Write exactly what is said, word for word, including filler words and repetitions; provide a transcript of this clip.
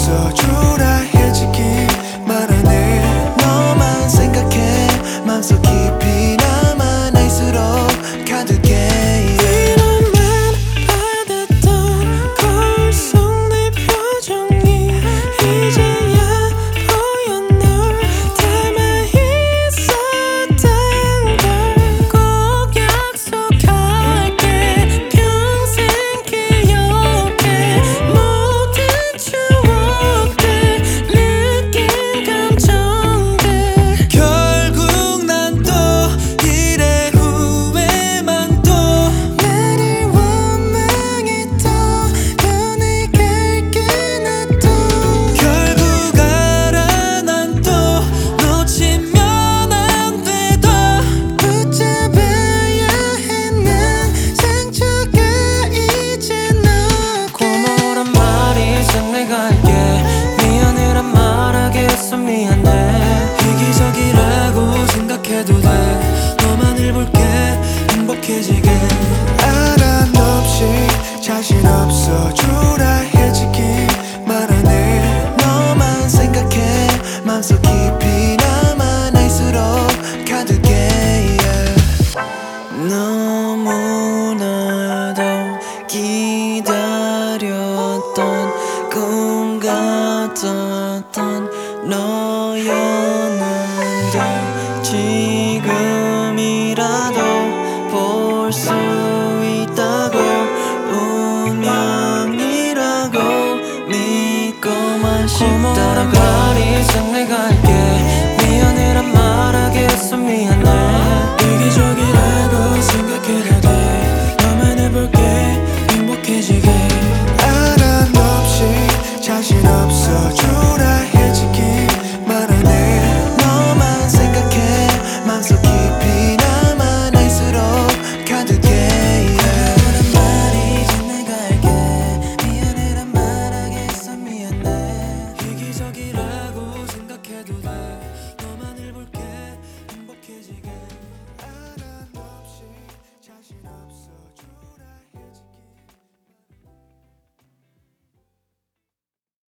없어줘라 해지긴 말하네. 너만 생각해 맘속 깊이 남아 날수록 가득해. 생각해도 돼. 너만을 볼게 행복해지게. 아난 없이 자신 없어줘라 해지긴 말하네. 너만 생각해 맘속 깊이 남아 날수록 가득해. yeah. 너무나도 기다렸던 꿈 같았던 너였는데 지금이라도 볼 수 있다고 운명이라고 믿고만 싶다고. 말이 생내가 할게 미안해란 말하게 해서 미안해. 이기적이라고 생각해도 돼. 너만 해볼게 행복해지게. 아난 없이 자신 없어줘라 해지긴 말하네. 너만 생각해 맘속 깊이 남아 날수록 가득해. 미안해란 말이 이제 내가 할게 미안해란 말하게 해서 미안해. 이기적이라고 생각해도 돼. 너만을 볼게 행복해지게. 아난 없이 자신 없어